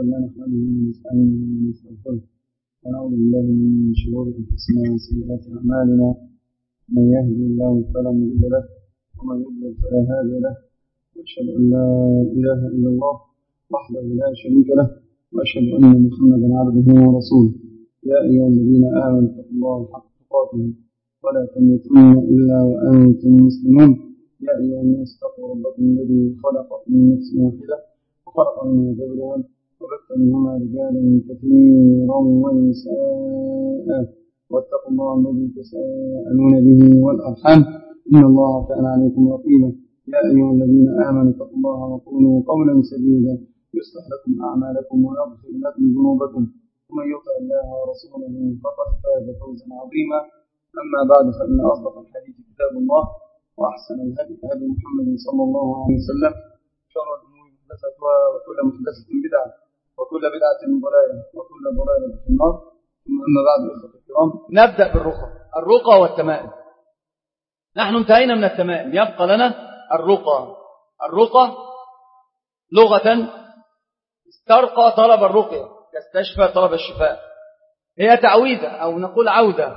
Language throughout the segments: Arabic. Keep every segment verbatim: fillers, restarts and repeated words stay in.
لله نحمده ونستعينه ونستغفره ونعوذ بالله من شرور أنفسنا وسيئات أعمالنا من يهدي الله فلا مضل له ومن يضلل فلا هادي له وأشهد أن لا إله إلا الله وحده لا شريك له وأشهد أن محمدا عبده ورسوله يا أيها الذين آمنوا اتقوا الله حق تقاته ولا تموتن إلا وأنتم مسلمون يا أيها الناس اتقوا ربكم الذي خلقكم من نفس واحدة وخلق منها زوجها وبث منهما رجالا كثيرا ونساء واتقوا الله الذي تساءلون به والأرحام إن الله كان عليكم رقيبا يا أيها الذين آمنوا اتقوا الله وقولوا قولا سديدا يصلح لكم أعمالكم ويغفر لكم ذنوبكم ومن يطع الله ورسوله فقد فاز فوزا عظيما أما بعد فإن أصدق الحديث كتاب الله وأحسن الهدي هدي محمد صلى الله عليه وسلم شر الأمور محدثاتها وكل محدثة بدعة وكل بدعة ضلالة وكل ضلالة في النار ثم أما بعد إخوة الكرام نبدأ بالرقى الرقى والتمائم. نحن انتهينا من التمائم، يبقى لنا الرقى. الرقى لغة استرقى طلب الرقية، يستشفى طلب الشفاء، هي تعويذة أو نقول عودة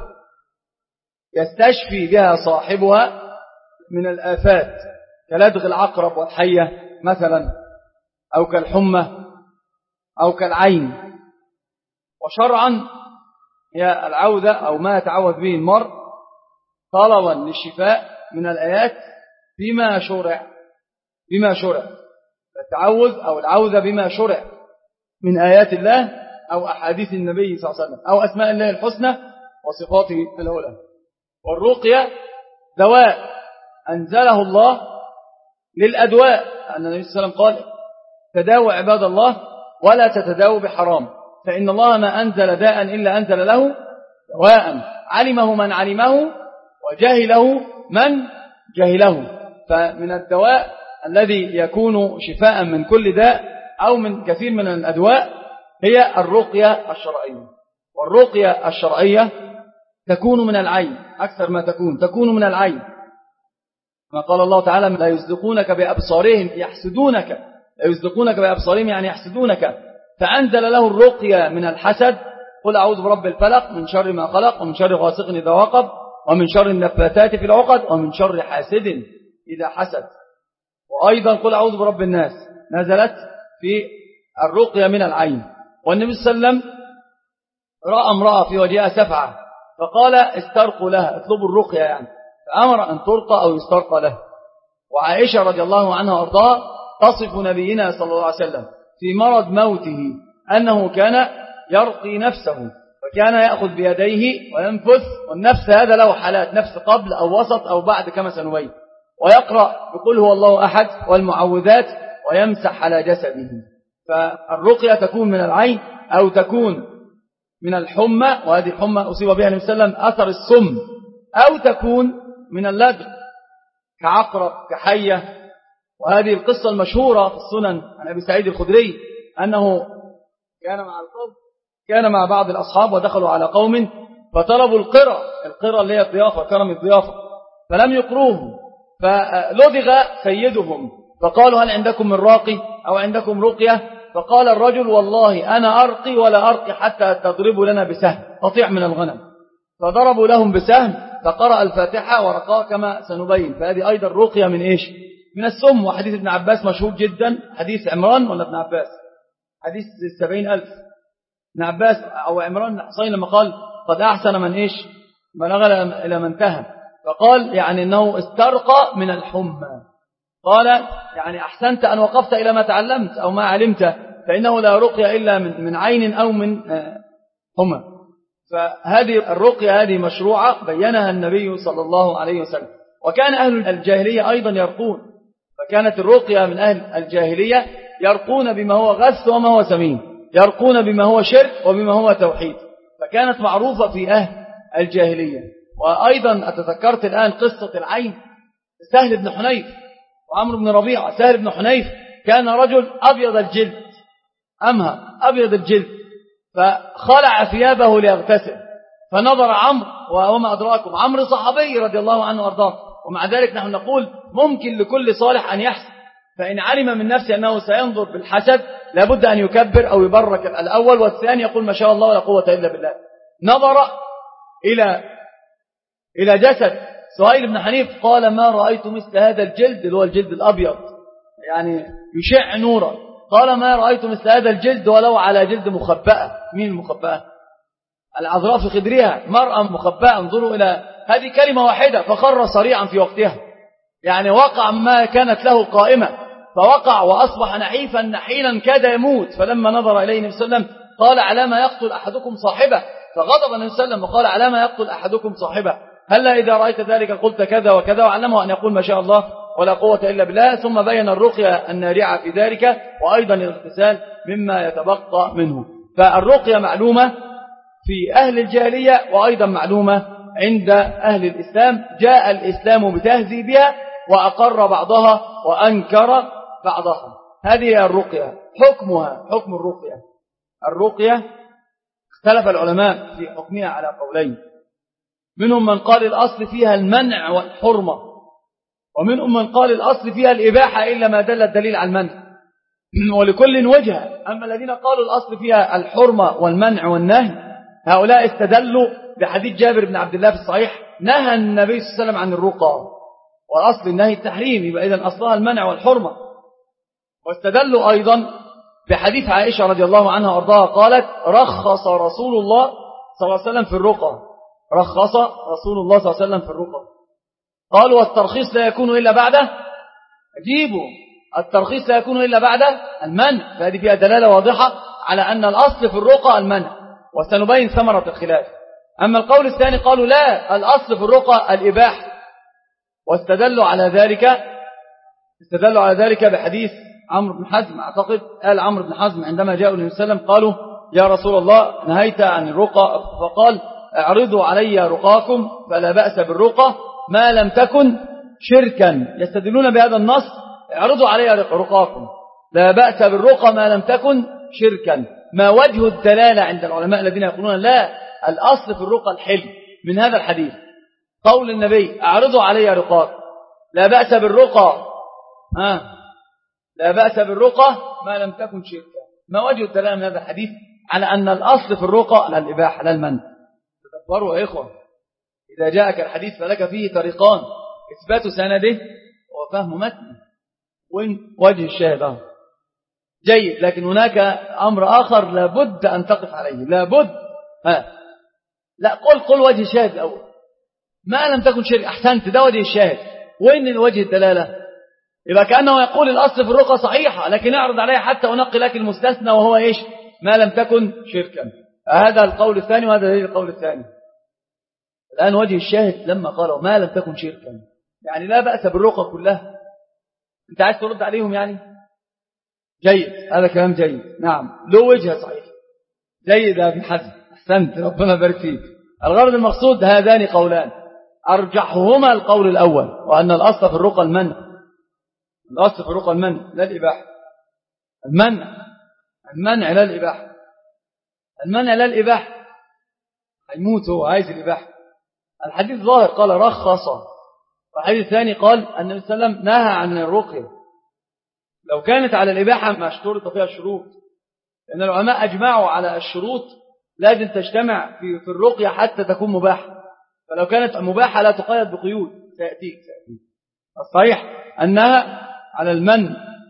يستشفي بها صاحبها من الآفات كلدغ العقرب والحية مثلا، أو كالحمى أو كالعين. وشرعا هي العودة أو ما يتعوذ به المرء طلبا للشفاء من الآيات بما شرع بما شرع التعوذ أو العودة بما شرع من آيات الله أو أحاديث النبي صلى الله عليه وسلم أو أسماء الله الحسنى وصفاته العلى. والرقية دواء أنزله الله للأدواء، أن النبي صلى الله عليه وسلم قال تداووا عباد الله ولا تتداووا بحرام، فإن الله ما أنزل داء إلا أنزل له دواء علمه من علمه وجهله من جهله. فمن الدواء الذي يكون شفاء من كل داء أو من كثير من الأدواء هي الرقية الشرعية. والرقية الشرعية تكون من العين، أكثر ما تكون تكون من العين، ما قال الله تعالى لا يصدقونك بأبصارهم يحسدونك، لا يصدقونك بأبصارهم يعني يحسدونك. فأنزل له الرقية من الحسد، قل أعوذ برب الفلق من شر ما خلق ومن شر غاسق إذا وقب ومن شر النفاثات في العقد ومن شر حاسد إذا حسد. وأيضا قل أعوذ برب الناس نزلت في الرقية من العين. والنبي صلى الله عليه وسلم رأى امرأة في وجهها سفعة فقال استرقوا لها، اطلبوا الرقية يعني، فأمر أن ترقى أو يسترقى له. وعائشة رضي الله عنها وأرضاها تصف نبينا صلى الله عليه وسلم في مرض موته أنه كان يرقي نفسه، فكان يأخذ بيديه وينفث، والنفس هذا له حالات، نفس قبل أو وسط أو بعد كما سنبين، ويقرأ بقول هو الله أحد والمعوذات ويمسح على جسده. فالرقية تكون من العين أو تكون من الحمى، وهذه الحمى أصيب بها النبي صلى الله عليه وسلم أثر السم، أو تكون من اللدغ كعقرب كحية. وهذه القصة المشهورة في السنن عن أبي سعيد الخدري أنه كان مع القوم كان مع بعض الأصحاب ودخلوا على قوم فطلبوا القرى القرى اللي هي الضيافة، كرم الضيافة، فلم يقروهم، فلدغ سيدهم فقالوا هل عندكم من راقي أو عندكم رقية؟ فقال الرجل والله أنا أرقي ولا أرقي حتى تضربوا لنا بسهم قطيع من الغنم. فضربوا لهم بسهم فقرأ الفاتحة ورقاه كما سنبين. فهذه أيضا رقية من إيش؟ من السم. وحديث ابن عباس مشهور جدا، حديث عمران ولا ابن عباس؟ حديث السبعين ألف. ابن عباس أو عمران حصين لما قال قد أحسن من إيش بلغ إلى من انتهى، فقال يعني أنه استرقى من الحمى، قال يعني أحسنت أن وقفت إلى ما تعلمت أو ما علمت، فإنه لا رقية إلا من من عين أو من حمى. فهذه الرقية هذه مشروعة بينها النبي صلى الله عليه وسلم. وكان أهل الجاهلية أيضا يرقون، فكانت الرقية من أهل الجاهلية يرقون بما هو غث وما هو سمين، يرقون بما هو شرك وبما هو توحيد، فكانت معروفة في أهل الجاهلية. وأيضا أتذكرت الآن قصة العين سهل بن حنيف وعمرو بن ربيعة. سهل بن حنيف كان رجل أبيض الجلد، أمهى أبيض الجلد، فخلع ثيابه ليغتسل، فنظر عمرو، وما أدراكم عمرو صحابي رضي الله عنه وأرضاه، ومع ذلك نحن نقول ممكن لكل صالح أن يحسن، فإن علم من نفسه أنه سينظر بالحسد لابد أن يكبر أو يبرك الأول، والثاني يقول ما شاء الله ولا قوة إلا بالله. نظر إلى إلى جسد سهيل بن حنيف قال ما رأيت مثل هذا الجلد، اللي هو الجلد الأبيض يعني يشع نورا، قال ما رأيت مثل هذا الجلد ولو على جلد مخبأة. مين المخبأة؟ العذراء في خدرها، مرأة مخبأة. انظروا إلى هذه كلمة واحدة فخر صريعا في وقتها، يعني وقع ما كانت له قائمة فوقع وأصبح نحيفا نحيلا كاد يموت. فلما نظر إليه النبي صلى الله عليه وسلم قال على ما يقتل أحدكم صاحبه، فغضب النبي صلى الله عليه وسلم وقال على ما يقتل أحدكم صاحبه، هلا إذا رأيت ذلك قلت كذا وكذا، وعلمه أن يقول ما شاء الله ولا قوة إلا بالله. ثم بين الرقية النارعة في ذلك، وأيضا الاغتسال مما يتبقى منه. فالرقية معلومة في أهل الجاهلية وأيضا معلومة عند أهل الإسلام. جاء الإسلام بتهذيبها وأقر بعضها وأنكر بعضها. هذه الرقية. حكمها حكم الرقية. الرقية اختلف العلماء في حكمها على قولين، منهم من قال الأصل فيها المنع والحرمة، ومنهم من قال الأصل فيها الإباحة إلا ما دل الدليل على المنع، ولكل وجهة. أما الذين قالوا الأصل فيها الحرمة والمنع والنهي، هؤلاء استدلوا بحديث جابر بن عبد الله في الصحيح نهى النبي صلى الله عليه وسلم عن الرقى، وأصل النهي التحريم، يبقى إذن أصلها المنع والحرمة. واستدلوا أيضا بحديث عائشة رضي الله عنها وارضاها قالت رخص رسول الله صلى الله عليه وسلم في الرقى، رخص رسول الله صلى الله عليه وسلم في الرقى. قالوا والترخيص لا يكون إلا بعده، أجيبوا الترخيص لا يكون إلا بعد المنع، فهذه فيها دلالة واضحة على أن الأصل في الرقى المنع، وسنبين ثمرة الخلاف. أما القول الثاني قالوا لا، الأصل في الرقى الإباحة، واستدلوا على ذلك استدلوا على ذلك بحديث عمرو بن حزم. أعتقد قال عمرو بن حزم عندما جاءوا النبي صلى الله عليه وسلم قالوا يا رسول الله نهيت عن الرقى، فقال اعرضوا علي رقاكم فلا بأس بالرقى ما لم تكن شركا. يستدلون بهذا النص اعرضوا علي رقاكم لا بأس بالرقى ما لم تكن شركا. ما وجه الدلالة عند العلماء الذين يقولون لا، الأصل في الرقى الحل من هذا الحديث؟ قول النبي اعرضوا علي رقاكم لا بأس بالرقى ها لا بأس بالرقى ما لم تكن شركا. ما وجه الدلالة من هذا الحديث على أن الأصل في الرقى لا الإباحة لا المنع؟ تدبروا يا إخوة، إذا جاءك الحديث فلك فيه طريقان، إثبات سنده وفهم متنه. وين وجه الشاهد؟ جيد، لكن هناك أمر آخر لابد أن تقف عليه، لابد ها لا قل قل وجه الشاهد الأول. ما لم تكن شرك، أحسنت، ده وجه الشاهد. وين الوجه الدلالة؟ يبقى كأنه يقول الأصل في الرقى صحيحة، لكن اعرض عليها حتى أنقل لك المستثنى وهو إيش؟ ما لم تكن شركا. هذا القول الثاني وهذا دليل القول الثاني. الآن وجه الشاهد لما قالوا ما لم تكن شركا، يعني لا بأس بالرقى كلها. أنت عايز ترد عليهم يعني؟ جيد، هذا كلام جيد، نعم له وجه صحيح. جيد يا ابن حزم، أحسنت، ربنا بارك فيك. الغرض المقصود هذان قولان، أرجحهما القول الأول، وأن الأصل في الرقى المنع. الأصل في الرقى المنع لا الإباحة. المنع المنع لا الإباحة. المنع لا الإباحة، هيموت هو عايز الإباحة. الحديث ظاهر قال رخص، والحديث الثاني قال أن النبي صلى الله عليه وسلم نهى عن الرقية. لو كانت على الإباحة ما اشترط فيها الشروط، لأن العلماء أجمعوا على الشروط لازم تجتمع في في الرقية حتى تكون مباحة. فلو كانت مباحة لا تقيد بقيود، سيأتيك سيأتيك. الصحيح أنها على المن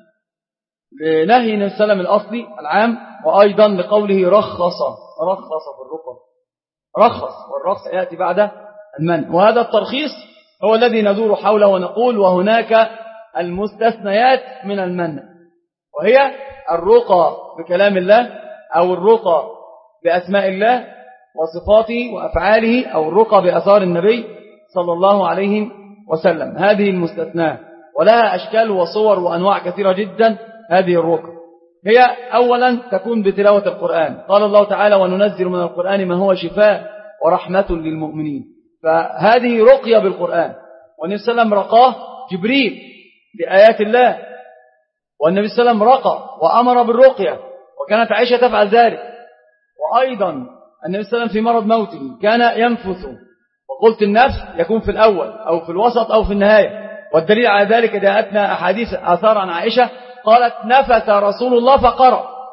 لنهي النبي صلى الله عليه وسلم الأصلي العام، وأيضا لقوله رخص رخص في الرقى، رخص، والرخص يأتي بعد المن. وهذا الترخيص هو الذي ندور حوله ونقول وهناك المستثنيات من المنع، وهي الرقى بكلام الله، أو الرقى بأسماء الله وصفاته وأفعاله، أو الرقى بأثار النبي صلى الله عليه وسلم. هذه المستثناة، ولها أشكال وصور وأنواع كثيرة جدا. هذه الرقى هي أولا تكون بتلاوة القرآن. قال الله تعالى وننزل من القرآن ما هو شفاء ورحمة للمؤمنين، فهذه رقية بالقرآن. والنبي صلى الله عليه وسلم رقاه جبريل بآيات الله، والنبي صلى الله عليه وسلم رقى وأمر بالرقية، وكانت عائشة تفعل ذلك. وأيضا النبي صلى الله عليه وسلم في مرض موته كان ينفث، وقلت النفس يكون في الأول أو في الوسط أو في النهاية. والدليل على ذلك جاءتنا أحاديث آثار عن عائشة قالت نفث رسول الله فقرأ،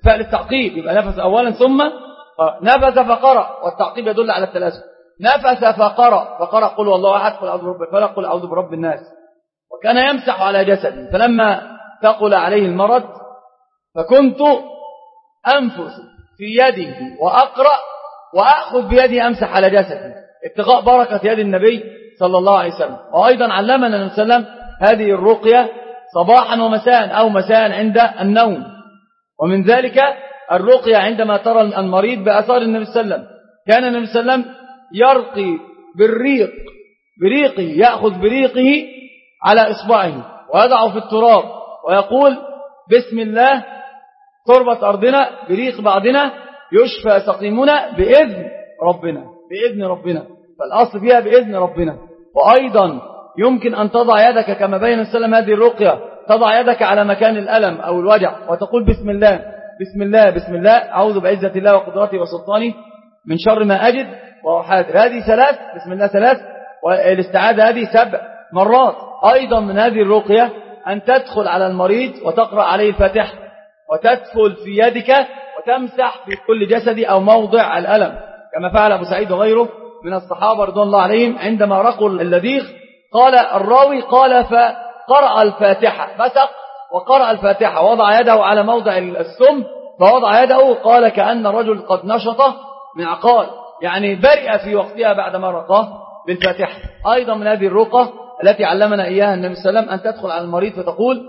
فعل التعقيب، يبقى نفس أولا ثم نفس فقرأ، والتعقيب يدل على التلازم. نفس فقرأ، فقرأ قل والله أحد، قل أعوذ برب الفلق، قل أعوذ برب الناس. وكان يمسح على جسده، فلما ثقل عليه المرض فكنت أنفس في يده وأقرأ وأخذ بيده أمسح على جسده ابتغاء بركة يد النبي صلى الله عليه وسلم. وأيضا علمنا النبي صلى الله عليه وسلم هذه الرقية صباحا ومساء أو مساء عند النوم. ومن ذلك الرقية عندما ترى المريض بأثار النبي صلى الله عليه وسلم. كان النبي صلى الله عليه وسلم يرقي بالريق بريقه، يأخذ بريقه على إصبعه ويضعه في التراب ويقول بسم الله تربة أرضنا بريق بعضنا يشفى سقيمنا بإذن ربنا، بإذن ربنا، فالأصل فيها بإذن ربنا. وأيضا يمكن أن تضع يدك كما بين السلام هذه الرقية، تضع يدك على مكان الألم أو الوجع وتقول بسم الله بسم الله بسم الله أعوذ بعزة الله وقدرته وسلطانه من شر ما أجد وأحاذر. هذه ثلاث، بسم الله ثلاث، والاستعاذة هذه سبع مرات. أيضا من هذه الرقية أن تدخل على المريض وتقرأ عليه الفاتحة وتدخل في يدك وتمسح في كل جسدي أو موضع الألم، كما فعل أبو سعيد وغيره من الصحابة رضوان الله عليهم عندما رقوا اللذيغ. قال الراوي قال فقرأ الفاتحة، مسق وقرأ الفاتحة، وضع يده على موضع السم فوضع يده، قال كأن رجل قد نشطه من عقال، يعني برئ في وقتها بعدما رقاه بالفاتحة. أيضا من هذه الرقى التي علمنا إياها النبي صلى الله عليه وسلم أن تدخل على المريض فتقول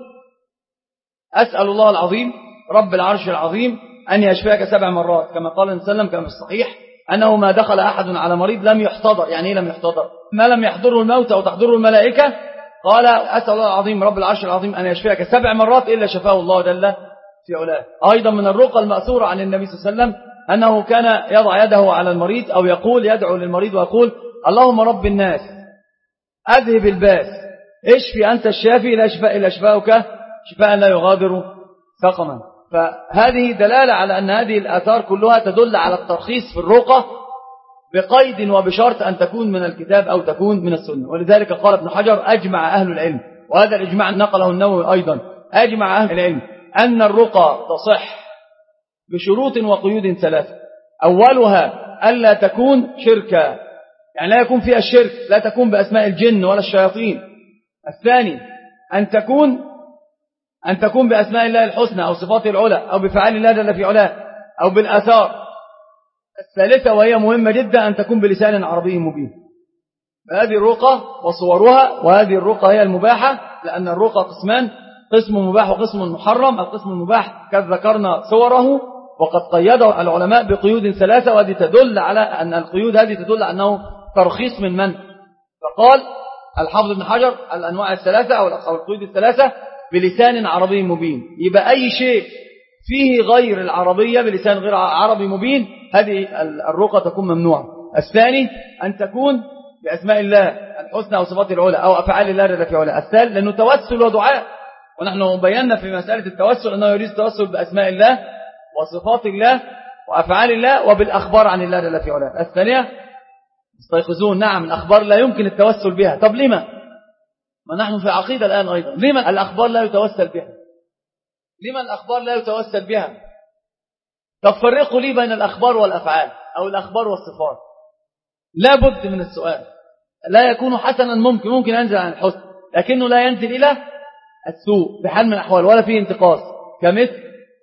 أسأل الله العظيم رب العرش العظيم أن يشفيك سبع مرات، كما قال النبي صلى الله عليه وسلم كما في الصحيح أنه ما دخل أحد على مريض لم يحتضر. يعني لم يحتضر ما لم يحضره الموت أو تحضره الملائكة. قال أسأل الله العظيم رب العرش العظيم أن يشفيك سبع مرات إلا شفاه الله جل في علاه. أيضا من الرقى المأثورة عن النبي صلى الله عليه وسلم أنه كان يضع يده على المريض أو يقول يدعو للمريض ويقول اللهم رب الناس أذهب الباس اشفي أنت الشافي لا شفاء إلا شفاؤك شفاء لا يغادر سقما. فهذه دلالة على أن هذه الآثار كلها تدل على الترخيص في الرقى بقيد وبشرط أن تكون من الكتاب أو تكون من السنة. ولذلك قال ابن حجر أجمع أهل العلم، وهذا الإجماع نقله النووي أيضا، أجمع أهل العلم أن الرقى تصح بشروط وقيود ثلاثة. أولها ألا تكون شركا، يعني لا يكون فيها الشرك، لا تكون بأسماء الجن ولا الشياطين. الثاني أن تكون أن تكون بأسماء الله الحسنى أو صفاته العلى أو بفعال الله جل في علاه أو بالآثار. الثالثة وهي مهمة جدا أن تكون بلسان عربي مبين. هذه الرقى وصورها، وهذه الرقى هي المباحة، لأن الرقى قسمان، قسم مباح وقسم محرم. القسم المباح قد ذكرنا صوره وقد قيده العلماء بقيود ثلاثة، وهذه تدل على أن القيود هذه تدل على أنه ترخيص من من. فقال الحافظ ابن حجر الأنواع الثلاثة أو القيود الثلاثة بلسان عربي مبين. يبقى أي شيء فيه غير العربية بلسان غير عربي مبين هذه الرقى تكون ممنوعة. الثاني أن تكون بأسماء الله الحسنى أو صفات العلى أو أفعال الله جل في علاه. الثالث لأنه توسل ودعاء، ونحن بينا في مسألة التوسل أنه يريد التوسل بأسماء الله وصفات الله وأفعال الله وبالأخبار عن الله جل في علاه. الثانية استيقظون، نعم الأخبار لا يمكن التوسل بها. طب لما؟ ما نحن في عقيدة الآن أيضا، لما الأخبار لا يتوسل بها؟ لما الأخبار لا يتوسل بها؟ طب فرقوا لي بين الأخبار والأفعال أو الأخبار والصفات. لا بد من السؤال، لا يكون حسنا، ممكن ممكن ينزل عن الحسن لكنه لا ينزل إلى السوء بحال من الأحوال ولا فيه انتقاص. كمثل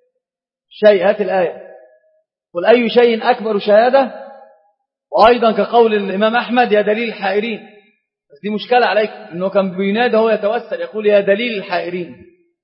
شيء، هات الآية قل أي شيء أكبر شهادة، وأيضا كقول الإمام أحمد يا دليل الحائرين. بس دي مشكلة عليك إنه كان بينادى هو يتوسل يقول يا دليل الحائرين،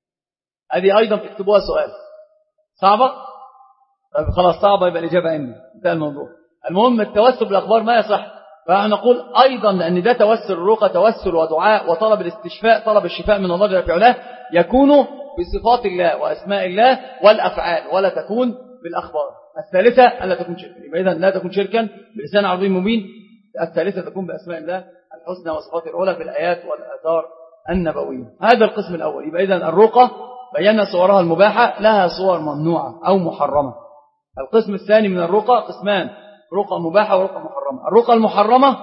هذه أيضا تكتبوها سؤال. صعبة؟ طيب خلاص صعبة يبقى الإجابة عندي، انتهى الموضوع. المهم التوسل بالأخبار ما يصح. فنقول أيضا لأن ده توسل الرقى توسل ودعاء وطلب الاستشفاء، طلب الشفاء من الله جل في علاه، يكون بصفات الله وأسماء الله والأفعال ولا تكون بالأخبار. الثالثة ألا تكون شركا، يبقى إذن لا تكون شركا بلسان عربي مبين. الثالثة تكون بأسماء الله الحسنى وصفات العلى في الآيات والآثار النبوية. هذا القسم الأول. يبقى إذن الرقى بينا صورها المباحة، لها صور ممنوعة أو محرمة. القسم الثاني من الرقى قسمان، رقى مباحة ورقى محرمة. الرقى المحرمة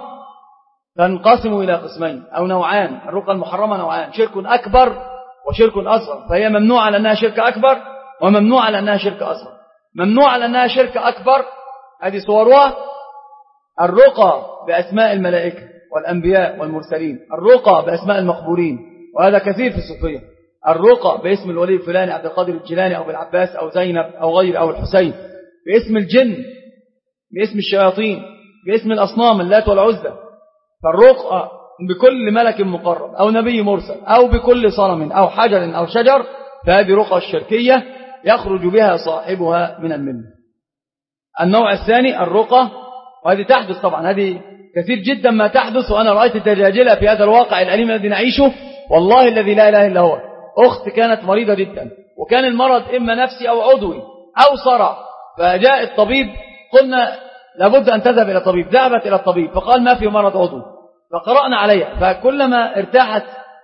تنقسم إلى قسمين أو نوعان. الرقى المحرمة نوعان، شرك أكبر وشرك أصغر، فهي ممنوعة لأنها شرك أكبر وممنوعة لأنها شرك أصغر. ممنوعة لأنها شرك أكبر. هذه صورها: الرقى بأسماء الملائكة والأنبياء والمرسلين، الرقى بأسماء المقبورين، وهذا كثير في الصوفية، الرقى باسم الولي الفلاني عبد القادر الجيلاني أو بالعباس أو زينب أو غير أو الحسين، باسم الجن، باسم الشياطين، باسم الأصنام اللات والعزى. فالرقى بكل ملك مقرب أو نبي مرسل أو بكل صنم أو حجر أو شجر، فهذه رقى الشركية يخرج بها صاحبها من الملة. النوع الثاني الرقى، وهذه تحدث طبعا، هذه كثير جدا ما تحدث، وأنا رأيت الدجاجلة في هذا الواقع الأليم الذي نعيشه، والله الذي لا إله إلا هو. أخت كانت مريضة جدا، وكان المرض إما نفسي أو عضوي أو صرع، فجاء الطبيب، قلنا لابد أن تذهب إلى الطبيب، ذهبت إلى الطبيب فقال ما في مرض عضوي، فقرأنا عليها، فكلما ارتاحت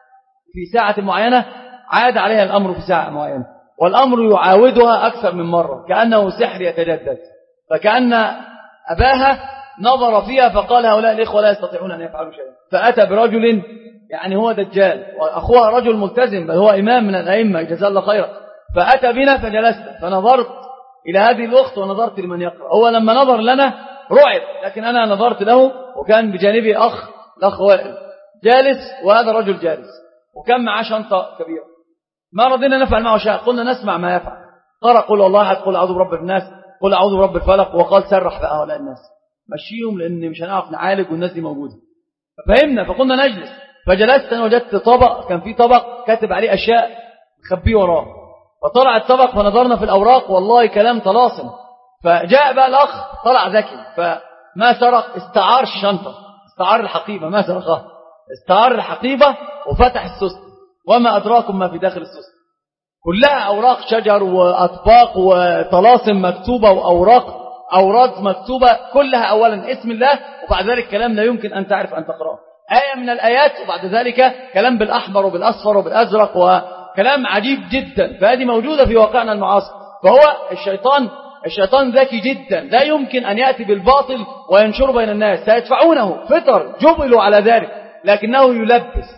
في ساعة معينة عاد عليها الأمر في ساعة معينة، والأمر يعاودها أكثر من مرة كأنه سحر يتجدد. فكأن أباها نظر فيها فقال هؤلاء الإخوة لا يستطيعون أن يفعلوا شيئا، فأتى برجل يعني هو دجال، وأخوها رجل ملتزم بل هو إمام من الأئمة جزاه الله خيرا، فأتى بنا فجلست، فنظرت إلى هذه الأخت ونظرت لمن يقرأ. هو لما نظر لنا رعب، لكن أنا نظرت له، وكان بجانبي أخ الأخ وائل جالس وهذا رجل جالس، وكان معاه شنطة كبيرة، ما رضينا نفعل معه شيء، قلنا نسمع ما يفعل. قرأ قل والله أحد، قل أعوذ برب الناس، قل أعوذ برب الفلق، وقال سرح بقى هؤلاء الناس، مشيهم لأن مش هنعرف نعالج والناس دي موجودة. ففهمنا فقلنا نجلس، فجلست أنا وجدت طبق، كان في طبق كاتب عليه أشياء مخبيه وراه، فطلع الطبق فنظرنا في الأوراق، والله كلام طلاسم. فجاء بقى الأخ طلع ذكي، فما سرق، استعار الشنطة، استعار الحقيبة، ما سرقها، استعار الحقيبة وفتح السوست، وما أدراكم ما في داخل السوست، كلها أوراق شجر وأطباق وطلاسم مكتوبة وأوراق أوراد مكتوبة، كلها أولا اسم الله، وبعد ذلك كلام لا يمكن أن تعرف أن تقرأه، آية من الآيات، وبعد ذلك كلام بالأحمر وبالأصفر وبالأزرق، وكلام عجيب جدا. فهذه موجودة في واقعنا المعاصر. فهو الشيطان الشيطان ذكي جدا، لا يمكن أن يأتي بالباطل وينشره بين الناس، سيدفعونه فطر جبلوا على ذلك، لكنه يلبس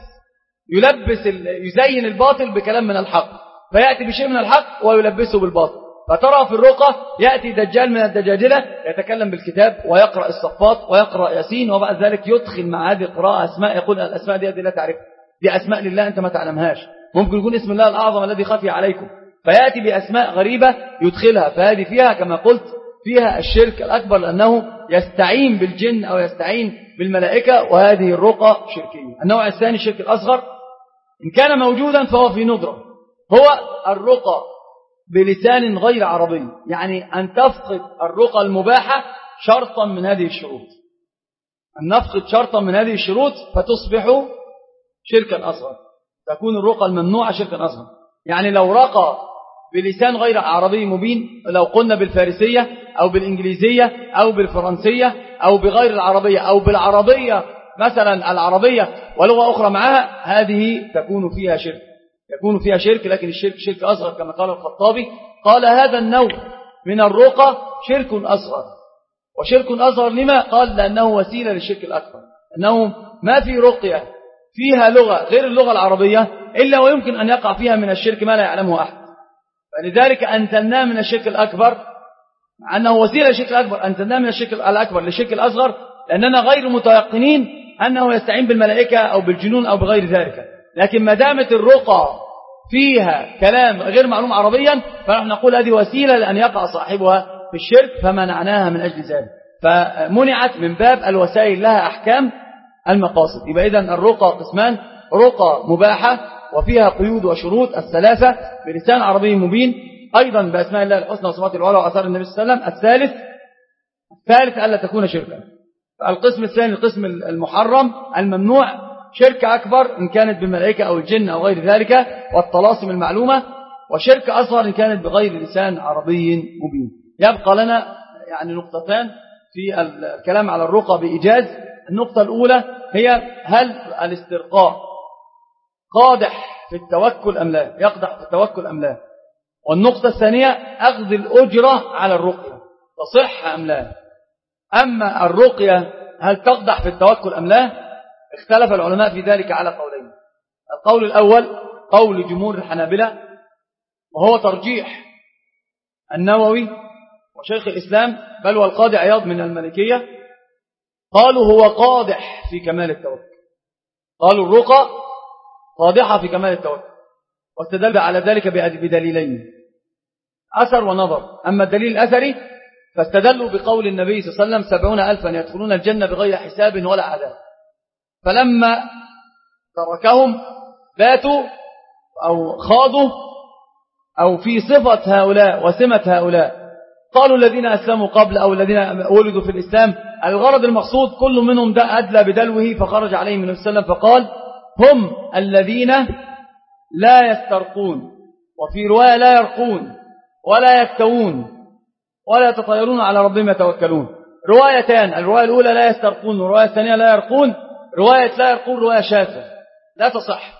يلبس يزين الباطل بكلام من الحق، فيأتي بشيء من الحق ويلبسه بالباطل. فترى في الرقى يأتي دجال من الدجاجلة يتكلم بالكتاب ويقرأ الصفات ويقرأ ياسين، وبعد ذلك يدخل مع هذه القراءة أسماء، يقول الأسماء دي, دي لا تعرفها، دي أسماء لله أنت ما تعلمهاش، ممكن يكون اسم الله الأعظم الذي خفي عليكم، فيأتي بأسماء غريبة يدخلها. فهذه فيها كما قلت فيها الشرك الأكبر، لأنه يستعين بالجن أو يستعين بالملائكة، وهذه الرقى شركية. النوع الثاني الشرك الأصغر، إن كان موجودا فهو في ندرة، هو الرقى بلسان غير عربي، يعني أن تفقد الرقى المباحة شرطا من هذه الشروط، أن نفقد شرطا من هذه الشروط فتصبح شركا أصغر، تكون الرقى الممنوعة شركا أصغر. يعني لو رقى بلسان غير عربي مبين، لو قلنا بالفارسية أو بالإنجليزية أو بالفرنسية أو بغير العربية أو بالعربية مثلا العربية ولغة أخرى معها، هذه تكون فيها شرك، يكون فيها شرك، لكن الشرك شرك أصغر كما قال الخطابي، قال هذا النوع من الرقى شرك أصغر. وشرك أصغر لما؟ قال لأنه وسيلة للشرك الأكبر، أنه ما في رقية فيها لغة غير اللغة العربية إلا ويمكن أن يقع فيها من الشرك ما لا يعلمه أحد، فلذلك أنزلناه من الشرك الأكبر، مع أنه وسيلة للشرك الأكبر، أنزلناه من الشرك الأكبر للشرك الأصغر، لأننا غير متيقنين أنه يستعين بالملائكة أو بالجنون أو بغير ذلك. لكن ما دامت الرقى فيها كلام غير معلوم عربيا، فنحن نقول هذه وسيلة لأن يقع صاحبها في الشرك، فمنعناها من أجل ذلك، فمنعت من باب الوسائل لها أحكام المقاصد. يبقى إذن الرقى قسمان: رقى مباحة وفيها قيود وشروط الثلاثة بلسان عربي مبين، أيضا بأسماء الله الحسنى وصفات العلى وآثار النبي صلى الله عليه وسلم. الثالث الثالث ألا تكون شركا. القسم الثاني القسم المحرم الممنوع، شرك أكبر إن كانت بالملائكة أو الجن أو غير ذلك والطلاسم المعلومة، وشرك أصغر إن كانت بغير لسان عربي مبين. يبقى لنا يعني نقطتان في الكلام على الرقى بإيجاز. النقطة الأولى هي هل الاسترقاء قادح في التوكل أم لا، يقدح في التوكل أم لا. والنقطة الثانية أخذ الأجرة على الرقية تصح أم لا. أما الرقية هل تقدح في التوكل أم لا، اختلف العلماء في ذلك على قولين. القول الأول قول جمهور الحنابلة، وهو ترجيح النووي وشيخ الإسلام بل والقاضي عياض من المالكية قالوا هو قادح في كمال التوكل. قالوا الرقى قادحة في كمال التوكل، واستدل على ذلك بدليلين أثر ونظر. أما الدليل الأثري فاستدلوا بقول النبي صلى الله عليه وسلم سبعون ألفا يدخلون الجنة بغير حساب ولا عذاب، فلما تركهم باتوا أو خاضوا أو في صفة هؤلاء وسمة هؤلاء. قالوا الذين أسلموا قبل أو الذين ولدوا في الإسلام، الغرض المقصود كل منهم ده أدلى بدلوه فخرج عليهم النبي صلى الله عليه وسلم فقال هم الذين لا يسترقون، وفي رواية لا يرقون ولا يكتوون ولا يتطيرون على ربهم يتوكلون. روايتان، الرواية الأولى لا يسترقون والرواية الثانية لا يرقون. رواية لا يرقون رواية شاذة لا تصح،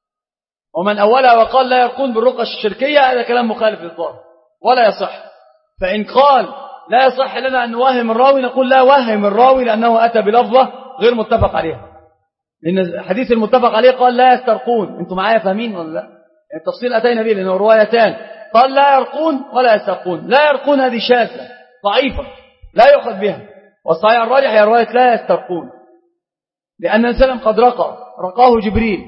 ومن أولها وقال لا يرقون بالرقى الشركية هذا كلام مخالف للظاهر ولا يصح. فإن قال لا يصح لنا أن نوهم الراوي نقول لا وهم الراوي لأنه أتى بلفظة غير متفق عليها، لأن الحديث المتفق عليه قال لا يسترقون. أنتم معايا فاهمين ولا لا؟ التفصيل أتينا به لأنه روايتان، قال لا يرقون ولا يسترقون. لا يرقون هذه شاذة ضعيفة لا يؤخذ بها، والصحيح الراجح هي رواية لا يسترقون، لأن النبي صلى الله عليه وسلم قد رقى رقاه جبريل،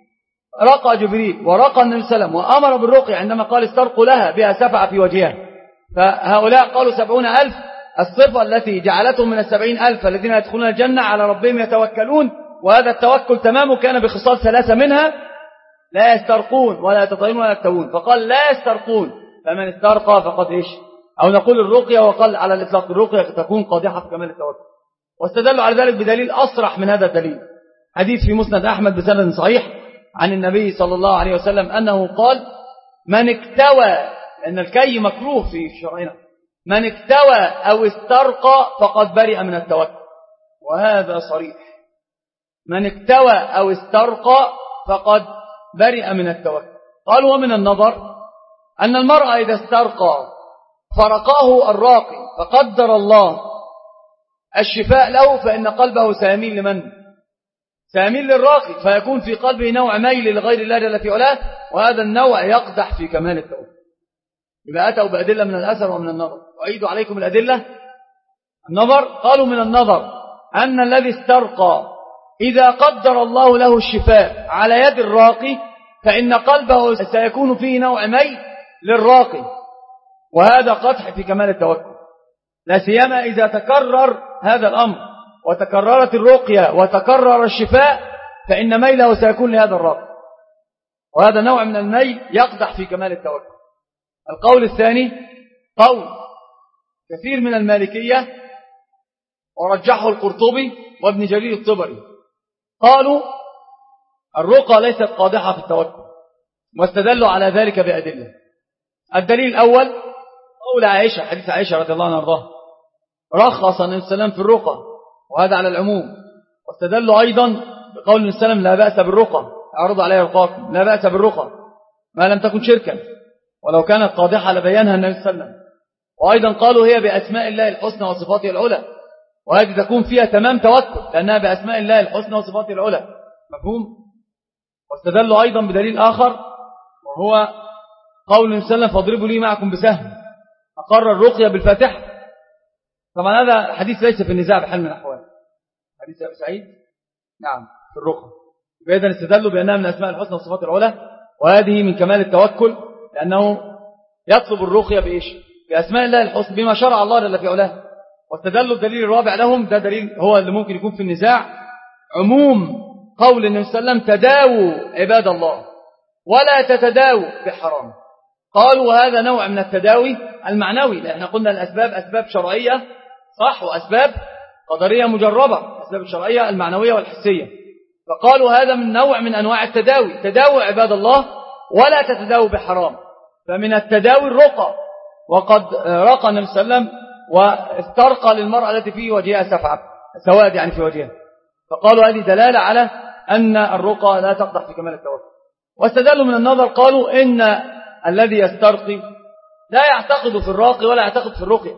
رقى جبريل ورقى النبي صلى الله عليه وسلم وأمر بالرقي عندما قال استرقوا لها بها سفع في وجهها. فهؤلاء قالوا سبعون ألف، الصفة التي جعلتهم من السبعين ألف الذين يدخلون الجنة على ربهم يتوكلون، وهذا التوكل تمامه كان بخصال ثلاثة منها لا يسترقون ولا يتطيرون ولا يكتوون، فقال لا يسترقون، فمن استرقى فقد إيش، أو نقول الرقية وقال على الإطلاق الرقية تكون قادحة في كمال التوكل. واستدلوا على ذلك بدليل أصرح من هذا الدليل، حديث في مسند أحمد بسند صحيح عن النبي صلى الله عليه وسلم أنه قال من اكتوى، لأن الكي مكروه في شرعنا، من اكتوى أو استرقى فقد برئ من التوكل، وهذا صريح. من اكتوى أو استرقى فقد برئ من التوكل. قالوا ومن النظر أن المرأة إذا استرقى فرقاه الراقي فقدر الله الشفاء له فإن قلبه سيميل لمن؟ سيميل للراقي، فيكون في قلبه نوع ميل لغير الله جل في علاه، وهذا النوع يقدح في كمال التوكل. يبقى أتوا بأدلة من الأثر ومن النظر. أعيد عليكم الأدلة. النظر، قالوا من النظر أن الذي استرقى إذا قدر الله له الشفاء على يد الراقي فإن قلبه سيكون فيه نوع ميل للراقي، وهذا قدح في كمال التوكل، لا سيما إذا تكرر هذا الأمر وتكررت الرقية وتكرر الشفاء فإن ميله سيكون لهذا الراقي، وهذا نوع من الميل يقدح في كمال التوكل. القول الثاني قول كثير من المالكية ورجحه القرطبي وابن جرير الطبري، قالوا الرقى ليست قادحة في التوكل، واستدلوا على ذلك بأدلة. الدليل الأول قول عائشة، حديث عائشة رضي الله عنها وارضاها، رخص النبي صلى الله عليه وسلم في الرقى، وهذا على العموم. واستدلوا أيضا بقول النبي صلى الله عليه وسلم لا بأس بالرقى، اعرضوا علي رقاكم، لا بأس بالرقى ما لم تكن شركا، ولو كانت قادحة لبيانها النبي صلى الله عليه وسلم. وأيضا قالوا هي بأسماء الله الحسنى وصفاته العلى، وهذه تكون فيها تمام توكل لأنها بأسماء الله الحسنى وصفاته العلى، مفهوم؟ واستدلوا أيضا بدليل آخر وهو قول النبي صلى الله عليه وسلم فاضربوا لي معكم بسهم، أقر الرقية بالفاتحة. طبعا هذا حديث ليس في النزاع بحال من الأحوال، حديث أبي سعيد نعم في الرقى. فإذا استدلوا بأنها من أسماء الحسنى وصفات العلى، وهذه من كمال التوكل لأنه يطلب الرقية بإيش؟ بأسماء الله الحسنى بما شرع الله جل في علاه. واستدلوا الدليل الرابع لهم، ده دليل هو اللي ممكن يكون في النزاع، عموم قول النبي صلى الله عليه وسلم تداووا عباد الله ولا تتداووا بحرام. قالوا هذا نوع من التداوي المعنوي، لأن قلنا الأسباب أسباب شرعية صح وأسباب قدرية مجربة، أسباب الشرعية المعنوية والحسية، فقالوا هذا من نوع من أنواع التداوي، تداووا عباد الله ولا تتداووا بحرام. فمن التداوي الرقى، وقد رقى النبي صلى الله عليه وسلم واسترقى للمرأة التي في وجهها سفعة سواد يعني في وجهها، فقالوا هذه دلالة على أن الرقى لا تقدح في كمال التوكل. واستدلوا من النظر قالوا إن الذي يسترقي لا يعتقد في الراقي ولا يعتقد في الرقية،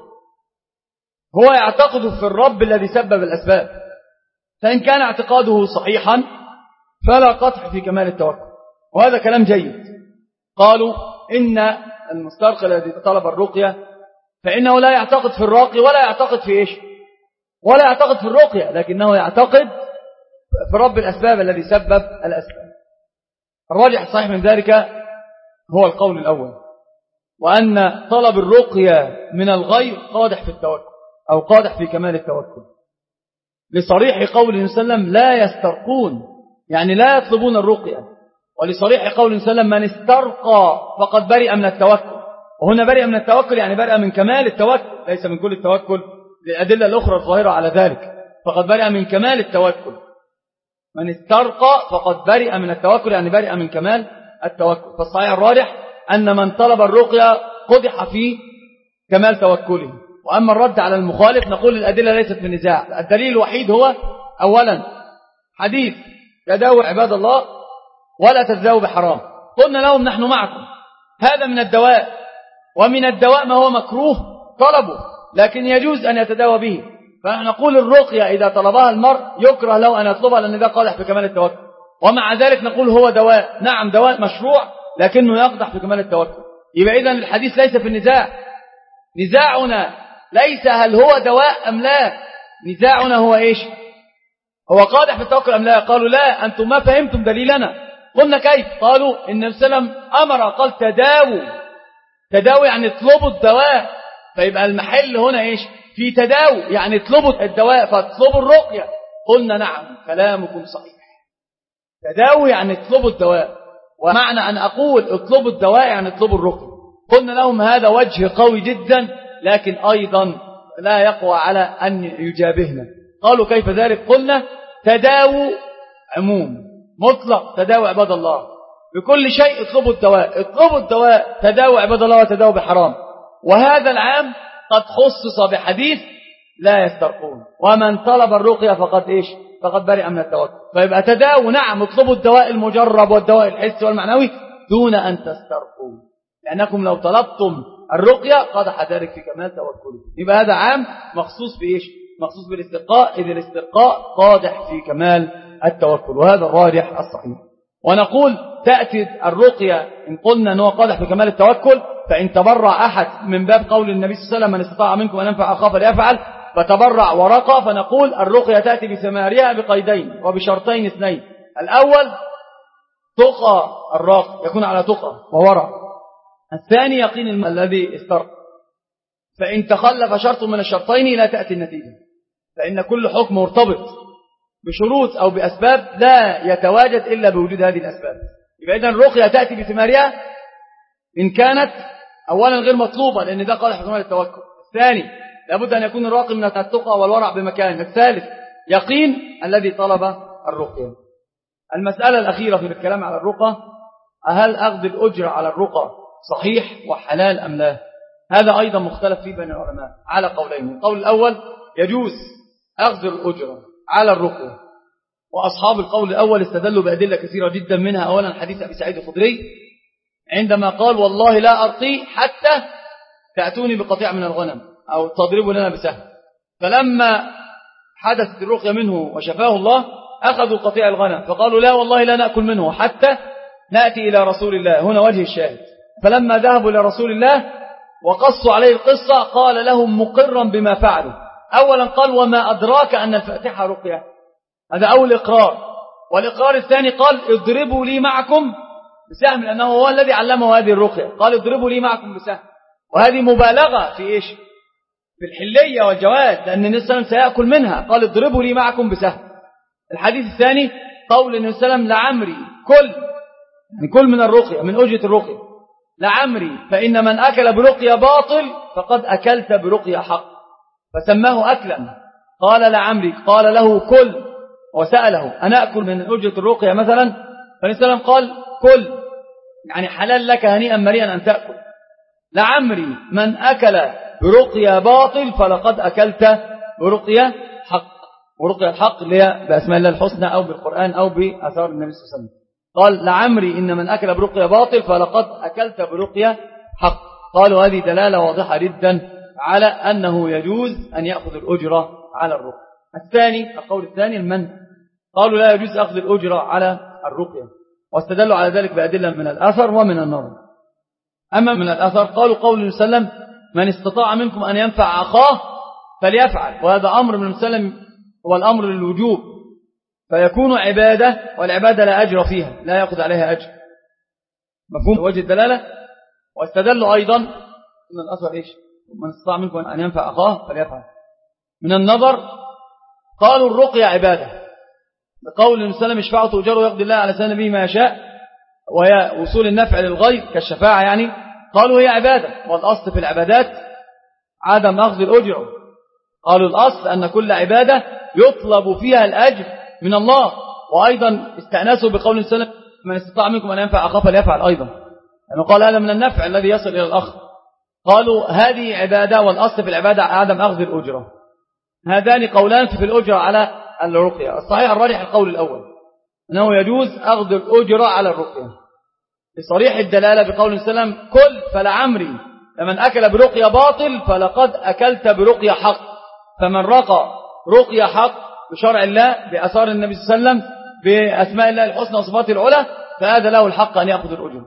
هو يعتقد في الرب الذي سبب الأسباب، فإن كان اعتقاده صحيحا فلا قدح في كمال التوكل، وهذا كلام جيد. قالوا إن المسترقي الذي طلب الرقية فإنه لا يعتقد في الراقي ولا يعتقد في إيش ولا يعتقد في الرقية، لكنه يعتقد في رب الأسباب الذي سبب الأسباب. الراجح الصحيح من ذلك هو القول الأول، وأن طلب الرقية من الغير قادح في التوكل أو قادح في كمال التوكل، لصريح قول وسلم لا يسترقون، يعني لا يطلبون الرقية، ولصريح قول وسلم من استرقى فقد برئ من التوكل، وهنا برئ من التوكل يعني برئ من كمال التوكل ليس من كل التوكل، للأدلة الأخرى الظاهرة على ذلك، فقد برئ من كمال التوكل. من استرقى فقد برئ من التوكل يعني برئ من كمال التوكل. فالصحيح الراجح أن من طلب الرقية قدح في كمال توكله. وأما الرد على المخالف نقول الأدلة ليست في النزاع. الدليل الوحيد هو أولا حديث تداووا عباد الله ولا تتداووا بحرام، قلنا لهم نحن معكم، هذا من الدواء، ومن الدواء ما هو مكروه طلبه لكن يجوز أن يتداوى به. فنحن نقول الرقية إذا طلبها المرء يكره له أن يطلبها لأن ذا قادح في كمال التوكل، ومع ذلك نقول هو دواء، نعم دواء مشروع لكنه يقدح في كمال التوكل. يبقى إذن الحديث ليس في النزاع، نزاعنا ليس هل هو دواء أم لا، نزاعنا هو إيش؟ هو قادح في التوكل أم لا؟ قالوا لا، أنتم ما فهمتم دليلنا. قلنا كيف؟ قالوا إن النبي صلى الله عليه وسلم أمر قال تداووا، تداووا يعني اطلبوا الدواء، فيبقى المحل هنا إيش؟ في تداووا يعني اطلبوا الدواء فاطلبوا الرقية. قلنا نعم كلامكم صحيح، تداووا يعني اطلبوا الدواء، ومعنى أن أقول اطلبوا الدواء يعني اطلبوا الرقية. قلنا لهم هذا وجه قوي جدا لكن أيضا لا يقوى على أن يجابهنا. قالوا كيف ذلك؟ قلنا تداووا عموم مطلق، تداووا عباد الله بكل شيء، اطلبوا الدواء، اطلبوا الدواء، تداووا عباد الله وتداووا بحرام. وهذا العام قد خصص بحديث لا يسترقون، ومن طلب الرقية فقد إيش؟ فقد برئ من التوكل. فيبقى تداووا نعم اطلبوا الدواء المجرب والدواء الحسي والمعنوي دون أن تسترقوا، لأنكم لو طلبتم الرقية قدح ذلك في كمال توكله. يبقى هذا عام مخصوص بإيش؟ مخصوص بالاسترقاء، إذ الاسترقاء قادح في كمال التوكل، وهذا الراجح الصحيح. ونقول تأتي الرقية إن قلنا أنه قادح في كمال التوكل، فإن تبرع أحد من باب قول النبي صلى الله عليه وسلم من استطاع منكم أن ينفع أخاه فليفعل، فتبرع ورقى، فنقول الرقية تأتي بثمارها بقيدين وبشرطين اثنين. الأول تقى الراقي يكون على تقى وورع، الثاني يقين الذي استرق. فإن تخلف شرط من الشرطين لا تأتي النتيجة، فإن كل حكم مرتبط بشروط أو بأسباب لا يتواجد إلا بوجود هذه الأسباب. يبقى إذن الرقية تأتي بثمارها إن كانت أولا غير مطلوبة لأن ده قادح في كمال التوكل، الثاني لابد أن يكون الراقي من التقى والورع بمكان، الثالث يقين الذي طلب الرقية. المسألة الأخيرة في الكلام على الرقى، هل أخذ الأجر على الرقى صحيح وحلال أم لا؟ هذا أيضا مختلف فيه بين العلماء على قولين. القول الأول يجوز أخذ الأجر على الرقية، وأصحاب القول الأول استدلوا بأدلة كثيرة جدا، منها أولا حديث أبي سعيد الخدري عندما قال والله لا أرقي حتى تأتوني بقطيع من الغنم أو تضربوا لنا بسهم، فلما حدثت الرقية منه وشفاه الله أخذوا قطيع الغنم فقالوا لا والله لا نأكل منه حتى نأتي إلى رسول الله، هنا وجه الشاهد. فلما ذهبوا إلى رسول الله وقصوا عليه القصة قال لهم مقرا بما فعلوا. أولا قال وما أدراك أن الفاتحة رقية، هذا أول إقرار. والإقرار الثاني قال اضربوا لي معكم بسهم، لأنه هو الذي علمه هذه الرقية، قال اضربوا لي معكم بسهم، وهذه مبالغة في إيش؟ في الحلية والجواز، لأن النبي صلى الله عليه وسلم سيأكل منها، قال اضربوا لي معكم بسهم. الحديث الثاني قول النبي صلى الله عليه وسلم لعمري كل، يعني كل من الرقية من أجرة الرقية، لعمري فإن من أكل برقية باطل فقد أكلت برقية حق، فسماه أكلا. قال لعمري قال له كل، وسأله أنا أكل من أجرة الرقية مثلا، فالنبي صلى الله عليه وسلم قال كل، يعني حلال لك هنيئا مريئا أن تأكل. لعمري من أكل برقية باطل فلقد أكلت برقية حق، ورقية الحق اللي هي بأسماء الله الحسنى أو بالقرآن أو بأثار النبي صلى الله عليه وسلم. قال لعمري إن من أكل برقية باطل فلقد أكلت برقية حق. قالوا هذه دلالة واضحة جدا على أنه يجوز أن يأخذ الأجرة على الرقية. الثاني القول الثاني المن، قالوا لا يجوز أخذ الأجرة على الرقية، واستدلوا على ذلك بأدلة من الأثر ومن النظر. أما من الأثر قالوا قول صلى الله عليه وسلم من استطاع منكم أن ينفع أخاه فليفعل، وهذا أمر من المسلم هو الأمر للوجوب، فيكون عبادة، والعبادة لا أجر فيها، لا يأخذ عليها أجر. مفهوم وجه الدلالة؟ واستدلوا أيضا من الأثر إيش؟ من استطاع منكم أن ينفع أخاه فليفعل. من النظر قالوا الرقية عبادة، بقول النبي صلى الله عليه وسلم اشفعوا تؤجروا ويقضي الله على سنة به ما يشاء، وهي وصول النفع للغير كالشفاعة يعني. قالوا هي عبادة، والأصل في العبادات عدم أخذ الأجر. قالوا الأصل أن كل عبادة يطلب فيها الأجر من الله. وأيضا استأنسوا بقول النبي صلى الله عليه وسلم من استطاع منكم أن ينفع أخاه فليفعل أيضا، يعني قال هذا من النفع الذي يصل إلى الأخ. قالوا هذه عبادة، والأصل في العبادة عدم أخذ الأجرة. هذان قولان في الأجرة على الرقية. الصحيح الراجح القول الأول أنه يجوز أخذ الأجرة على الرقية بصريح الدلالة بقول النبي صلى الله عليه وسلم كل فلعمري فمن أكل برقية باطل فلقد أكلت برقية حق. فمن رقى رقية حق بشرع الله بأثار النبي صلى الله عليه وسلم بأسماء الله الحسنى وصفاته العلى فهذا له الحق أن يأخذ الأجرة،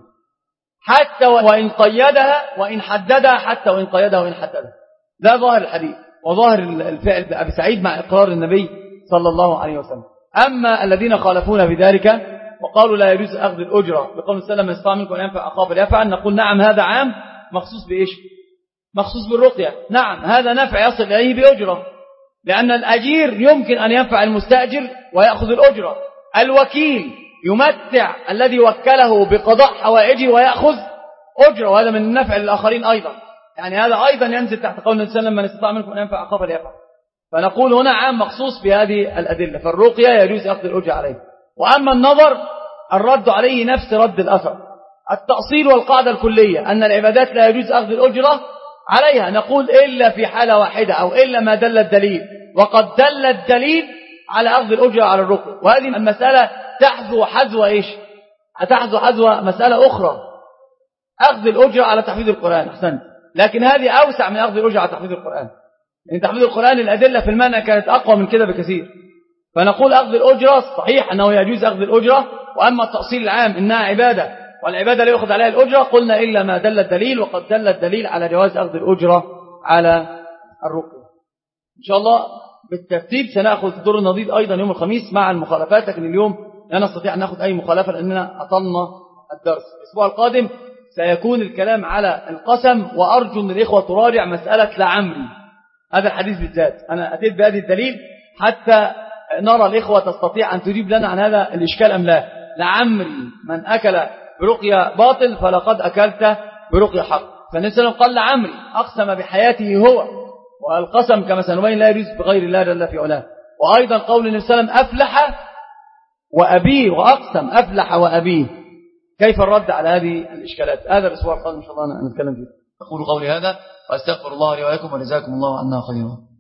حتى وإن قيدها وإن حددها، حتى وإن قيدها وإن حددها. ده ظاهر الحديث وظاهر الفعل بأبي سعيد مع إقرار النبي صلى الله عليه وسلم. أما الذين خالفون بذلك وقالوا لا يجوز أخذ الأجرة بقول السلام من استطاع منكم أن ينفع أخاه فليفعل، نقول نعم هذا عام مخصوص بإيش؟ مخصوص بالرقية. نعم هذا نفع يصل إليه بأجرة، لأن الأجير يمكن أن ينفع المستأجر ويأخذ الأجرة، الوكيل يمتع الذي وكله بقضاء حوائجه ويأخذ أجرة، وهذا من النفع للآخرين أيضا. يعني هذا أيضا ينزل تحت قول النبي صلى الله عليه وسلم من استطاع منكم أن ينفع أخاه فليفعل. فنقول هنا عام مخصوص بهذه الأدلة، فالرقية يجوز أخذ الأجرة عليه. وأما النظر الرد عليه نفس رد الأثر. التأصيل والقاعدة الكلية أن العبادات لا يجوز أخذ الأجرة عليها، نقول إلا في حالة واحدة أو إلا ما دل الدليل، وقد دل الدليل على أخذ الأجرة على الرقية. وهذه المسألة تحذو حذو إيش؟ هتحذو حذو مسألة أخرى، أخذ الأجرة على تحفيظ القرآن. أحسنت، لكن هذه أوسع من أخذ الأجرة على تحفيظ القرآن، لأن تحفيظ القرآن الأدلة في المنع كانت أقوى من كده بكثير. فنقول أخذ الأجرة صحيح أنه يجوز أخذ الأجرة، وأما التأصيل العام إنها عبادة والعبادة لا يأخذ عليها الأجرة، قلنا إلا ما دل الدليل، وقد دل الدليل على جواز أخذ الأجرة على الرقية. إن شاء الله بالترتيب سنأخذ دور النضيد أيضا يوم الخميس مع المخالفات، لكن اليوم لا نستطيع أن نأخذ أي مخالفة لأننا أطلنا الدرس. الأسبوع القادم سيكون الكلام على القسم، وأرجو أن الإخوة تراجع مسألة لعمري، هذا الحديث بالذات أنا أتيت بهذه الدليل حتى نرى الإخوة تستطيع أن تجيب لنا عن هذا الإشكال أم لا. لعمري من أكل برقية باطل فلقد أكلت برقية حق. فالنبي صلى الله عليه وسلم قال لعمري أقسم بحياته هو، والقسم كما سنبين لا يجوز بغير الله جل في علاه. وأيضا قول النبي صلى الله عليه وسلم أفلح وأبيه، وأقسم أفلح وأبيه. كيف الرد على هذه الإشكالات؟ هذا الأسبوع القادم إن شاء الله نتكلم فيه. أقول قولي هذا وأستغفر الله لي ولكم، وجزاكم الله عنا خيرا.